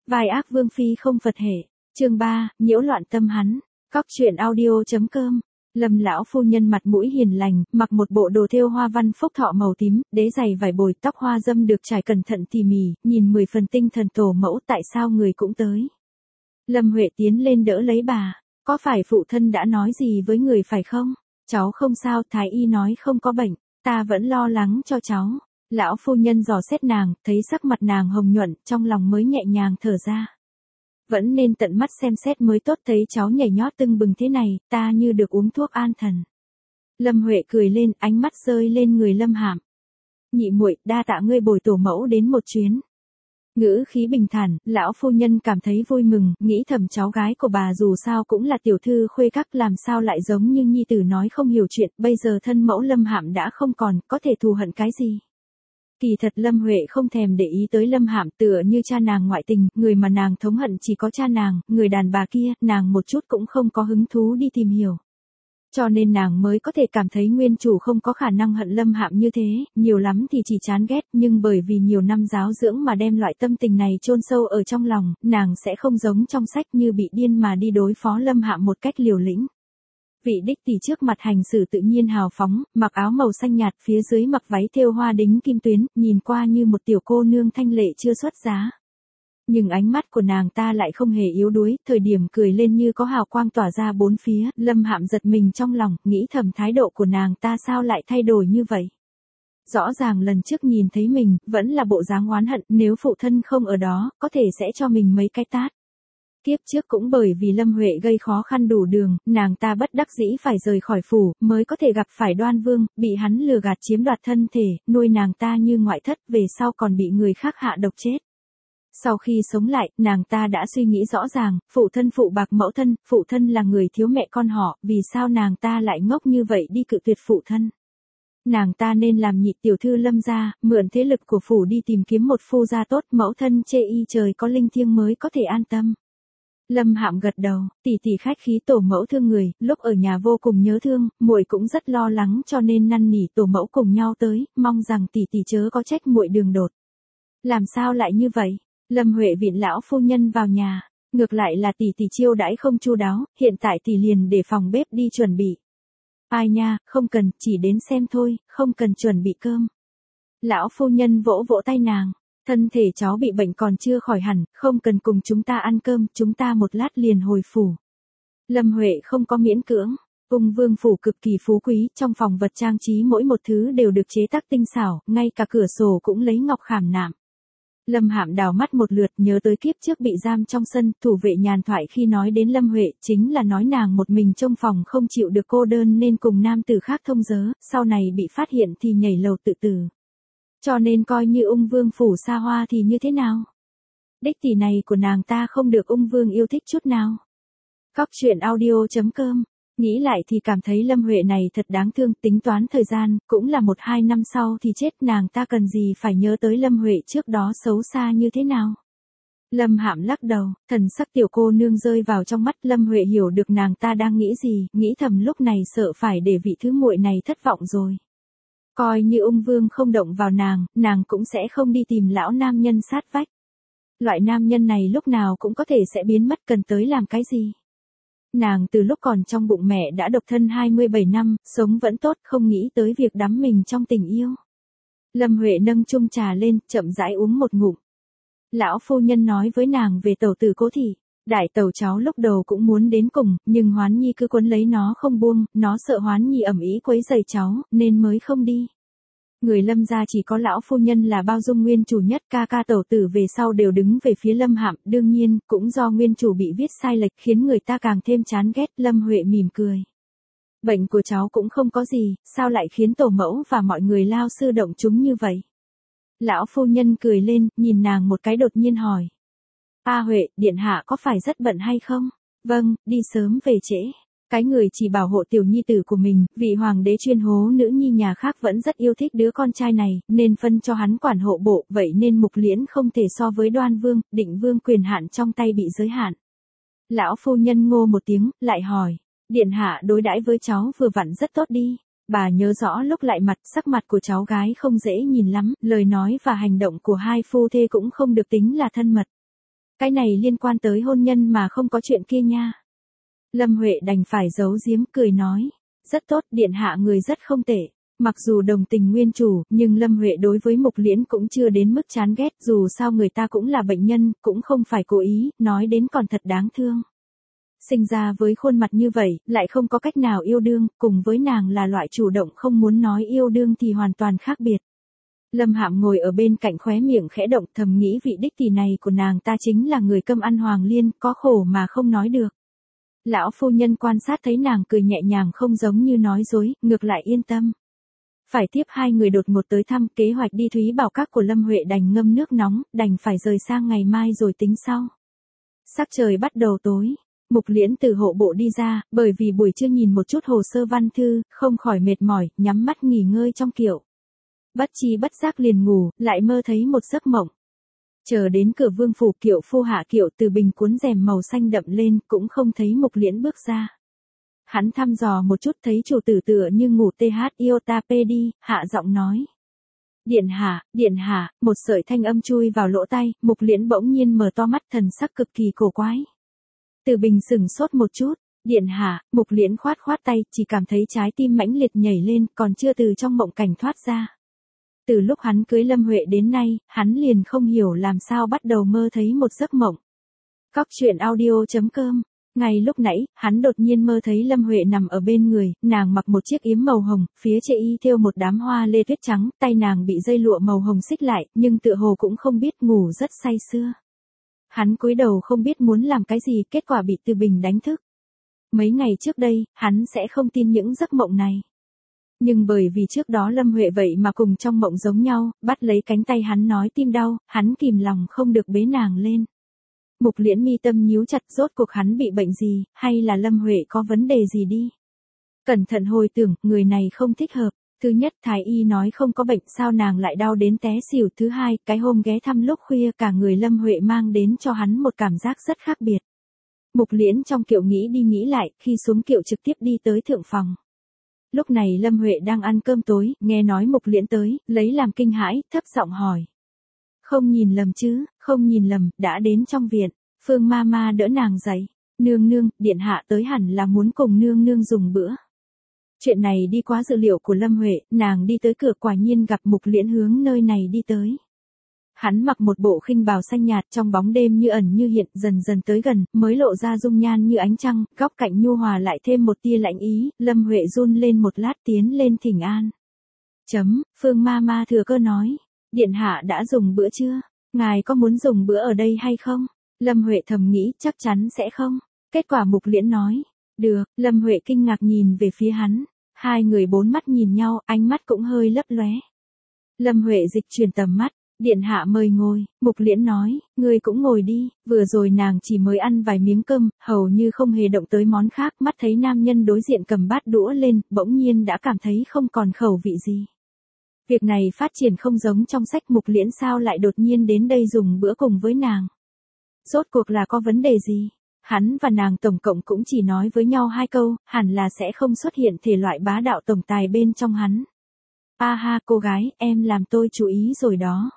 Vai ác vương phi không Phật hệ. Chương 3, nhiễu loạn tâm hắn. Cóc truyện audio.com. Lâm lão phu nhân mặt mũi hiền lành, mặc một bộ đồ thêu hoa văn phúc thọ màu tím, đế giày vải bồi, tóc hoa dâm được trải cẩn thận tỉ mỉ, nhìn 10 phần tinh thần tổ mẫu, tại sao người cũng tới. Lâm Huệ tiến lên đỡ lấy bà, có phải phụ thân đã nói gì với người phải không? Cháu không sao, thái y nói không có bệnh, ta vẫn lo lắng cho cháu. Lão phu nhân dò xét nàng, thấy sắc mặt nàng hồng nhuận, trong lòng mới nhẹ nhàng thở ra. Vẫn nên tận mắt xem xét mới tốt, thấy cháu nhảy nhót tưng bừng thế này, ta như được uống thuốc an thần. Lâm Huệ cười lên, ánh mắt rơi lên người Lâm Hạm. Nhị muội, đa tạ ngươi bồi tổ mẫu đến một chuyến. Ngữ khí bình thản, lão phu nhân cảm thấy vui mừng, nghĩ thầm cháu gái của bà dù sao cũng là tiểu thư khuê các, làm sao lại giống như nhi tử nói không hiểu chuyện, bây giờ thân mẫu Lâm Hạm đã không còn, có thể thù hận cái gì. Kỳ thật Lâm Huệ không thèm để ý tới Lâm Hạm, tựa như cha nàng ngoại tình, người mà nàng thống hận chỉ có cha nàng, người đàn bà kia, nàng một chút cũng không có hứng thú đi tìm hiểu. Cho nên nàng mới có thể cảm thấy nguyên chủ không có khả năng hận Lâm Hạm như thế, nhiều lắm thì chỉ chán ghét, nhưng bởi vì nhiều năm giáo dưỡng mà đem loại tâm tình này chôn sâu ở trong lòng, nàng sẽ không giống trong sách như bị điên mà đi đối phó Lâm Hạm một cách liều lĩnh. Vị đích tỷ trước mặt hành xử tự nhiên hào phóng, mặc áo màu xanh nhạt, phía dưới mặc váy thêu hoa đính kim tuyến, nhìn qua như một tiểu cô nương thanh lệ chưa xuất giá. Nhưng ánh mắt của nàng ta lại không hề yếu đuối, thời điểm cười lên như có hào quang tỏa ra bốn phía, Lâm Hạm giật mình trong lòng, nghĩ thầm thái độ của nàng ta sao lại thay đổi như vậy. Rõ ràng lần trước nhìn thấy mình, vẫn là bộ dáng oán hận, nếu phụ thân không ở đó, có thể sẽ cho mình mấy cái tát. Kiếp trước cũng bởi vì Lâm Huệ gây khó khăn đủ đường, nàng ta bất đắc dĩ phải rời khỏi phủ, mới có thể gặp phải Đoan Vương, bị hắn lừa gạt chiếm đoạt thân thể, nuôi nàng ta như ngoại thất, về sau còn bị người khác hạ độc chết. Sau khi sống lại, nàng ta đã suy nghĩ rõ ràng, phụ thân phụ bạc mẫu thân, phụ thân là người thiếu mẹ con họ, vì sao nàng ta lại ngốc như vậy đi cự tuyệt phụ thân. Nàng ta nên làm nhị tiểu thư Lâm gia, mượn thế lực của phủ đi tìm kiếm một phu gia tốt, mẫu thân chê y trời có linh thiêng mới có thể an tâm. Lâm Hạm gật đầu, tỷ tỷ khách khí tổ mẫu thương người, lúc ở nhà vô cùng nhớ thương, muội cũng rất lo lắng cho nên năn nỉ tổ mẫu cùng nhau tới, mong rằng tỷ tỷ chớ có trách muội đường đột. Làm sao lại như vậy? Lâm Huệ viện lão phu nhân vào nhà, ngược lại là tỷ tỷ chiêu đãi không chu đáo, hiện tại tỷ liền để phòng bếp đi chuẩn bị. Ai nha, không cần, chỉ đến xem thôi, không cần chuẩn bị cơm. Lão phu nhân vỗ vỗ tay nàng. Thân thể cháu bị bệnh còn chưa khỏi hẳn, không cần cùng chúng ta ăn cơm, chúng ta một lát liền hồi phủ. Lâm Huệ không có miễn cưỡng, Ung Vương phủ cực kỳ phú quý, trong phòng vật trang trí mỗi một thứ đều được chế tác tinh xảo, ngay cả cửa sổ cũng lấy ngọc khảm nạm. Lâm Hạm đào mắt một lượt, nhớ tới kiếp trước bị giam trong sân, thủ vệ nhàn thoại khi nói đến Lâm Huệ, chính là nói nàng một mình trong phòng không chịu được cô đơn nên cùng nam tử khác thông giớ, sau này bị phát hiện thì nhảy lầu tự tử. Cho nên coi như Ung Vương phủ xa hoa thì như thế nào? Đích tỷ này của nàng ta không được Ung Vương yêu thích chút nào. Cóc truyện audio.com. Nghĩ lại thì cảm thấy Lâm Huệ này thật đáng thương, tính toán thời gian, cũng là 1-2 năm sau thì chết, nàng ta cần gì phải nhớ tới Lâm Huệ trước đó xấu xa như thế nào. Lâm Hạm lắc đầu, thần sắc tiểu cô nương rơi vào trong mắt, Lâm Huệ hiểu được nàng ta đang nghĩ gì, nghĩ thầm lúc này sợ phải để vị thứ muội này thất vọng rồi. Coi như Ung Vương không động vào nàng cũng sẽ không đi tìm lão nam nhân sát vách. Loại nam nhân này lúc nào cũng có thể sẽ biến mất, cần tới làm cái gì. Nàng từ lúc còn trong bụng mẹ đã độc thân 27 năm, sống vẫn tốt, không nghĩ tới việc đắm mình trong tình yêu. Lâm Huệ nâng chung trà lên, chậm rãi uống một ngụm. Lão phu nhân nói với nàng về tẩu tử Cố thị. Đại tẩu cháu lúc đầu cũng muốn đến cùng, nhưng Hoán Nhi cứ quấn lấy nó không buông, nó sợ Hoán Nhi ầm ĩ quấy rầy cháu, nên mới không đi. Người Lâm gia chỉ có lão phu nhân là bao dung nguyên chủ nhất, ca ca tẩu tử về sau đều đứng về phía Lâm Hạm, đương nhiên, cũng do nguyên chủ bị viết sai lệch khiến người ta càng thêm chán ghét. Lâm Huệ mỉm cười. Bệnh của cháu cũng không có gì, sao lại khiến tổ mẫu và mọi người lao sư động chúng như vậy? Lão phu nhân cười lên, nhìn nàng một cái đột nhiên hỏi. A Huệ, điện hạ có phải rất bận hay không? Vâng, đi sớm về trễ. Cái người chỉ bảo hộ tiểu nhi tử của mình, vị hoàng đế chuyên hố nữ nhi nhà khác vẫn rất yêu thích đứa con trai này, nên phân cho hắn quản hộ bộ, vậy nên Mục Liễn không thể so với Đoan Vương, Định Vương quyền hạn trong tay bị giới hạn. Lão phu nhân ngô một tiếng, lại hỏi, điện hạ đối đãi với cháu vừa vặn rất tốt đi. Bà nhớ rõ lúc lại mặt, sắc mặt của cháu gái không dễ nhìn lắm, lời nói và hành động của hai phu thê cũng không được tính là thân mật. Cái này liên quan tới hôn nhân mà không có chuyện kia nha. Lâm Huệ đành phải giấu giếm cười nói. Rất tốt, điện hạ người rất không tệ. Mặc dù đồng tình nguyên chủ, nhưng Lâm Huệ đối với Mục Liễn cũng chưa đến mức chán ghét, dù sao người ta cũng là bệnh nhân, cũng không phải cố ý, nói đến còn thật đáng thương. Sinh ra với khuôn mặt như vậy, lại không có cách nào yêu đương, cùng với nàng là loại chủ động không muốn nói yêu đương thì hoàn toàn khác biệt. Lâm Hạm ngồi ở bên cạnh khóe miệng khẽ động, thầm nghĩ vị đích tỷ này của nàng ta chính là người cơm ăn hoàng liên, có khổ mà không nói được. Lão phu nhân quan sát thấy nàng cười nhẹ nhàng không giống như nói dối, ngược lại yên tâm. Phải tiếp hai người đột ngột tới thăm, kế hoạch đi Thúy Bảo Các của Lâm Huệ đành ngâm nước nóng, đành phải rời sang ngày mai rồi tính sau. Sắc trời bắt đầu tối. Mục Liễn từ hộ bộ đi ra, bởi vì buổi trưa nhìn một chút hồ sơ văn thư, không khỏi mệt mỏi, nhắm mắt nghỉ ngơi trong kiệu. Bất chi bất giác liền ngủ, lại mơ thấy một giấc mộng. Chờ đến cửa vương phủ, kiệu phu hạ kiệu từ bình cuốn rèm màu xanh đậm lên, cũng không thấy Mục Liễn bước ra. Hắn thăm dò một chút thấy chủ tử tựa như ngủ iota đi, hạ giọng nói. Điện hạ, một sợi thanh âm chui vào lỗ tai, Mục Liễn bỗng nhiên mở to mắt, thần sắc cực kỳ cổ quái. Từ bình sửng sốt một chút. Điện hạ, Mục Liễn khoát khoát tay, chỉ cảm thấy trái tim mãnh liệt nhảy lên, còn chưa từ trong mộng cảnh thoát ra. Từ lúc hắn cưới Lâm Huệ đến nay, hắn liền không hiểu làm sao bắt đầu mơ thấy một giấc mộng. Cóc truyện audio.com. Ngay lúc nãy, hắn đột nhiên mơ thấy Lâm Huệ nằm ở bên người, nàng mặc một chiếc yếm màu hồng, phía trên y thêu một đám hoa lê tuyết trắng, tay nàng bị dây lụa màu hồng xích lại, nhưng tựa hồ cũng không biết ngủ rất say sưa. Hắn cúi đầu không biết muốn làm cái gì, kết quả bị Từ Bình đánh thức. Mấy ngày trước đây, hắn sẽ không tin những giấc mộng này. Nhưng bởi vì trước đó Lâm Huệ vậy mà cùng trong mộng giống nhau, bắt lấy cánh tay hắn nói tim đau, hắn kìm lòng không được bế nàng lên. Mục Liễn mi tâm nhíu chặt, rốt cuộc hắn bị bệnh gì, hay là Lâm Huệ có vấn đề gì đi. Cẩn thận hồi tưởng, người này không thích hợp. Thứ nhất, thái y nói không có bệnh, sao nàng lại đau đến té xỉu. Thứ hai, cái hôm ghé thăm lúc khuya cả người Lâm Huệ mang đến cho hắn một cảm giác rất khác biệt. Mục Liễn trong kiệu nghĩ đi nghĩ lại, khi xuống kiệu trực tiếp đi tới thượng phòng. Lúc này Lâm Huệ đang ăn cơm tối, nghe nói Mục Liễn tới, lấy làm kinh hãi, thấp giọng hỏi. Không nhìn lầm chứ, không nhìn lầm, đã đến trong viện. Phương Mama đỡ nàng dậy. Nương nương, điện hạ tới hẳn là muốn cùng nương nương dùng bữa. Chuyện này đi quá dự liệu của Lâm Huệ, nàng đi tới cửa quả nhiên gặp Mục Liễn hướng nơi này đi tới. Hắn mặc một bộ khinh bào xanh nhạt, trong bóng đêm như ẩn như hiện, dần dần tới gần, mới lộ ra dung nhan như ánh trăng, góc cạnh nhu hòa lại thêm một tia lạnh ý. Lâm Huệ run lên một lát, tiến lên thỉnh an. Phương Mama thừa cơ nói. Điện hạ đã dùng bữa chưa? Ngài có muốn dùng bữa ở đây hay không? Lâm Huệ thầm nghĩ chắc chắn sẽ không. Kết quả Mục Liễn nói. Được. Lâm Huệ kinh ngạc nhìn về phía hắn. Hai người bốn mắt nhìn nhau, ánh mắt cũng hơi lấp lóe. Lâm Huệ dịch chuyển tầm mắt. Điện hạ mời ngồi. Mục Liễn nói. Ngươi cũng ngồi đi. Vừa rồi nàng chỉ mới ăn vài miếng cơm, hầu như không hề động tới món khác. Mắt thấy nam nhân đối diện cầm bát đũa lên, bỗng nhiên đã cảm thấy không còn khẩu vị gì. Việc này phát triển không giống trong sách. Mục Liễn sao lại đột nhiên đến đây dùng bữa cùng với nàng. Rốt cuộc là có vấn đề gì? Hắn và nàng tổng cộng cũng chỉ nói với nhau 2 câu, hẳn là sẽ không xuất hiện thể loại bá đạo tổng tài bên trong hắn. A ha cô gái, em làm tôi chú ý rồi đó.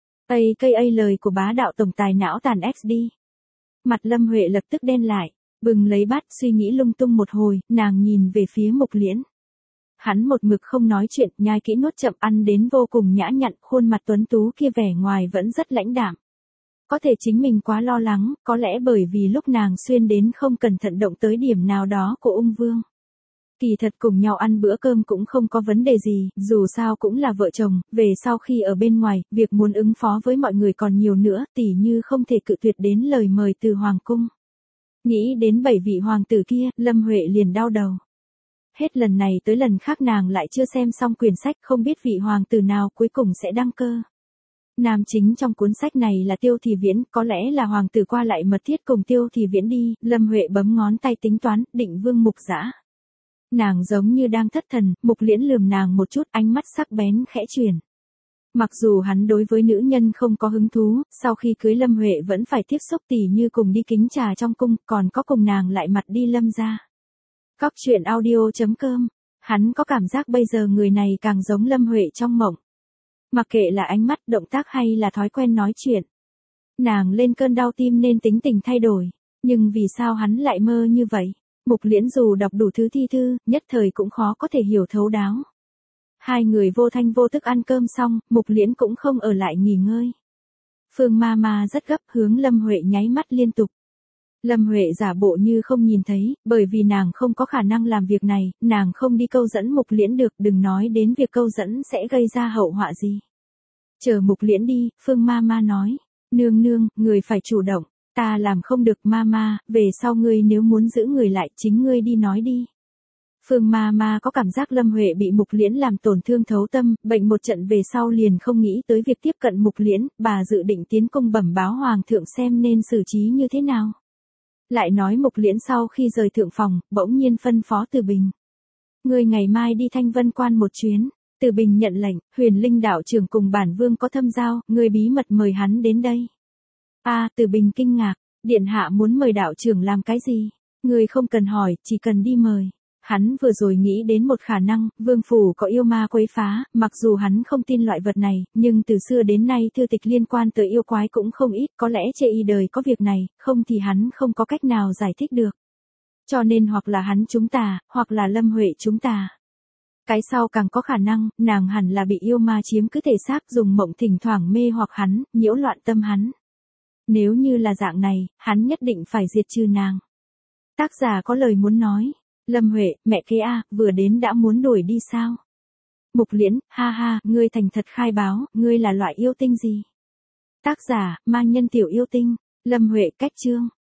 AKA lời của bá đạo tổng tài não tàn XD. Mặt Lâm Huệ lập tức đen lại, bừng lấy bát suy nghĩ lung tung một hồi, nàng nhìn về phía Mục Liễn. Hắn một mực không nói chuyện, nhai kỹ nuốt chậm ăn đến vô cùng nhã nhặn, khuôn mặt tuấn tú kia vẻ ngoài vẫn rất lãnh đạm. Có thể chính mình quá lo lắng, có lẽ bởi vì lúc nàng xuyên đến không cẩn thận động tới điểm nào đó của ung vương. Kỳ thật cùng nhau ăn bữa cơm cũng không có vấn đề gì, dù sao cũng là vợ chồng, về sau khi ở bên ngoài, việc muốn ứng phó với mọi người còn nhiều nữa, tỉ như không thể cự tuyệt đến lời mời từ hoàng cung. Nghĩ đến 7 vị hoàng tử kia, Lâm Huệ liền đau đầu. Hết lần này tới lần khác nàng lại chưa xem xong quyển sách, không biết vị hoàng tử nào cuối cùng sẽ đăng cơ. Nam chính trong cuốn sách này là Tiêu Thị Viễn, có lẽ là hoàng tử qua lại mật thiết cùng Tiêu Thị Viễn đi. Lâm Huệ bấm ngón tay tính toán, định vương Mục Dã. Nàng giống như đang thất thần, Mục Liễn lườm nàng một chút, ánh mắt sắc bén khẽ chuyển. Mặc dù hắn đối với nữ nhân không có hứng thú, sau khi cưới Lâm Huệ vẫn phải tiếp xúc tỉ như cùng đi kính trà trong cung, còn có cùng nàng lại mặt đi Lâm gia. Cóc truyện audio.com. Hắn có cảm giác bây giờ người này càng giống Lâm Huệ trong mộng. Mặc kệ là ánh mắt, động tác hay là thói quen nói chuyện. Nàng lên cơn đau tim nên tính tình thay đổi. Nhưng vì sao hắn lại mơ như vậy? Mục Liễn dù đọc đủ thứ thi thư, nhất thời cũng khó có thể hiểu thấu đáo. Hai người vô thanh vô tức ăn cơm xong, Mục Liễn cũng không ở lại nghỉ ngơi. Phương Mama rất gấp hướng Lâm Huệ nháy mắt liên tục. Lâm Huệ giả bộ như không nhìn thấy, bởi vì nàng không có khả năng làm việc này, nàng không đi câu dẫn Mục Liễn được, đừng nói đến việc câu dẫn sẽ gây ra hậu họa gì. Chờ Mục Liễn đi, Phương Mama nói, nương nương, người phải chủ động, ta làm không được Mama, về sau ngươi nếu muốn giữ người lại chính ngươi đi nói đi. Phương Mama có cảm giác Lâm Huệ bị Mục Liễn làm tổn thương thấu tâm, bệnh một trận về sau liền không nghĩ tới việc tiếp cận Mục Liễn, bà dự định tiến cung bẩm báo hoàng thượng xem nên xử trí như thế nào. Lại nói Mục Liễn sau khi rời thượng phòng, bỗng nhiên phân phó Từ Bình. Ngươi ngày mai đi Thanh Vân Quan một chuyến. Từ Bình nhận lệnh, Huyền Linh đạo trưởng cùng bản vương có thâm giao, ngươi bí mật mời hắn đến đây. Từ Bình kinh ngạc, điện hạ muốn mời đạo trưởng làm cái gì? Ngươi không cần hỏi, chỉ cần đi mời. Hắn vừa rồi nghĩ đến một khả năng, vương phủ có yêu ma quấy phá, mặc dù hắn không tin loại vật này, nhưng từ xưa đến nay thư tịch liên quan tới yêu quái cũng không ít, có lẽ chê y đời có việc này, không thì hắn không có cách nào giải thích được. Cho nên hoặc là hắn chúng ta, hoặc là Lâm Huệ chúng ta. Cái sau càng có khả năng, nàng hẳn là bị yêu ma chiếm cứ thể xác dùng mộng thỉnh thoảng mê hoặc hắn, nhiễu loạn tâm hắn. Nếu như là dạng này, hắn nhất định phải diệt trừ nàng. Tác giả có lời muốn nói. Lâm Huệ, mẹ kế vừa đến đã muốn đuổi đi sao? Mục Liễn, ha ha, ngươi thành thật khai báo, ngươi là loại yêu tinh gì? Tác giả, ma nhân tiểu yêu tinh. Lâm Huệ cách chương.